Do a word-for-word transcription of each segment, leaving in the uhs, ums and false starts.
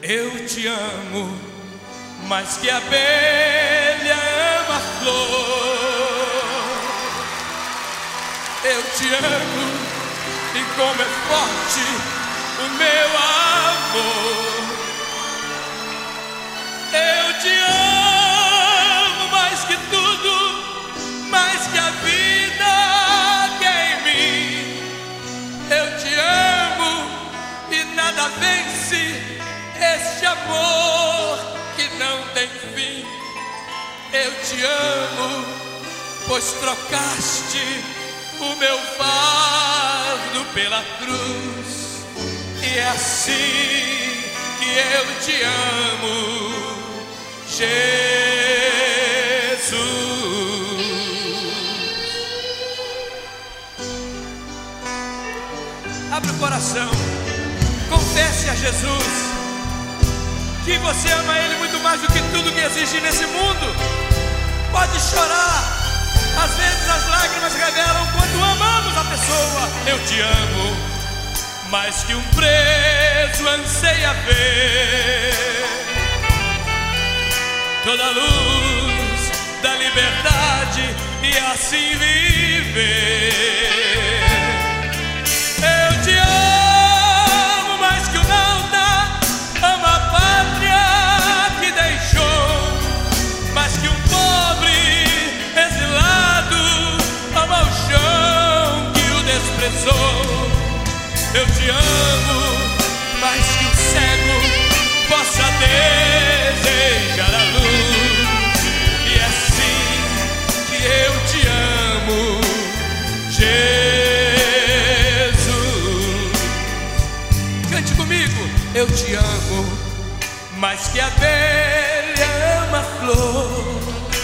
Eu te amo mais que a abelha ama a flor. Eu te amo e como é forte o meu amor. Eu te amo mais que tudo, mais que a vida que é em mim. Eu te amo e nada vence este amor que não tem fim. Eu te amo, pois trocaste o meu fardo pela cruz. E é assim que eu te amo, Jesus. Abre o coração, confesse a Jesus que você ama Ele muito mais do que tudo que existe nesse mundo. Pode chorar, às vezes as lágrimas revelam quanto amamos a pessoa. Eu te amo mais que um preso anseia ver toda a luz da liberdade e assim viver. Eu te amo mais que o Nauta ama a pátria que deixou, mais que um pobre exilado ama o chão que o desprezou. Eu te amo mais que o cego possa desejar a luz. E é assim que eu te amo, Jesus. Cante comigo. Eu te amo mais que a abelha ama a flor.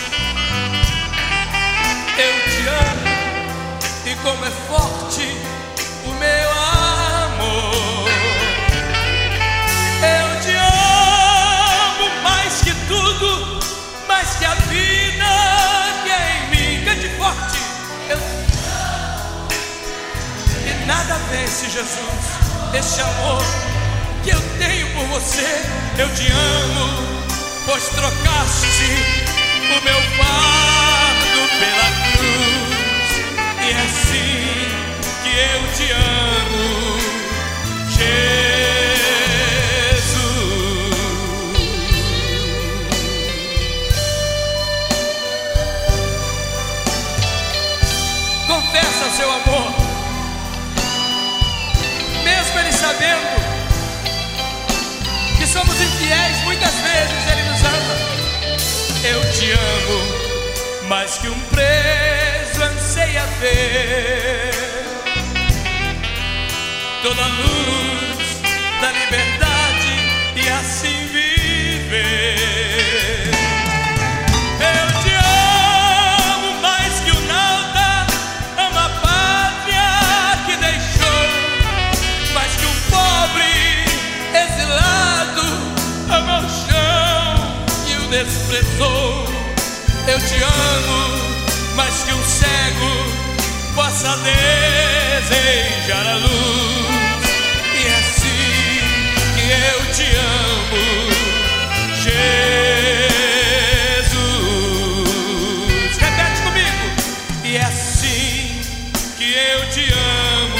Eu te amo e como é forte o meu amor. Eu te amo mais que tudo, mais que a vida que é em mim. Cante forte. Eu te amo e nada vence, Jesus, este amor que eu tenho por você. Eu te amo, pois trocaste o meu fardo pela cruz. E é assim que eu te amo, Jesus. Confessa o seu amor, mesmo Ele sabendo que somos infiéis, muitas vezes Ele nos ama. Eu te amo mais que um preso anseia ver toda a luz da liberdade e assim viver. Eu te amo mais que o Nauta ama a pátria que deixou, mais que um pobre exilado ama o chão que o desprezou. Eu te amo mais que um cego possa desejar a luz. E é assim que eu te amo, Jesus. Repete comigo. E é assim que eu te amo,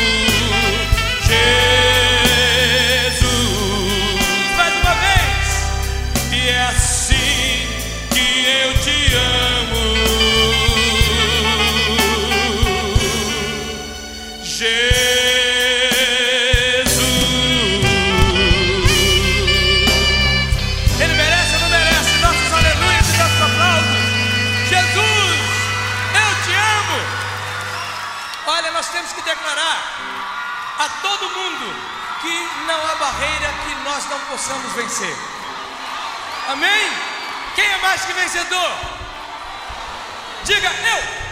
Jesus. Mais uma vez. E é assim que eu te amo, Jesus. Ele merece ou não merece nossos aleluias e nossos aplausos? Jesus, eu te amo. Olha, nós temos que declarar a todo mundo que não há barreira que nós não possamos vencer. Amém? Quem é mais que vencedor? Diga eu.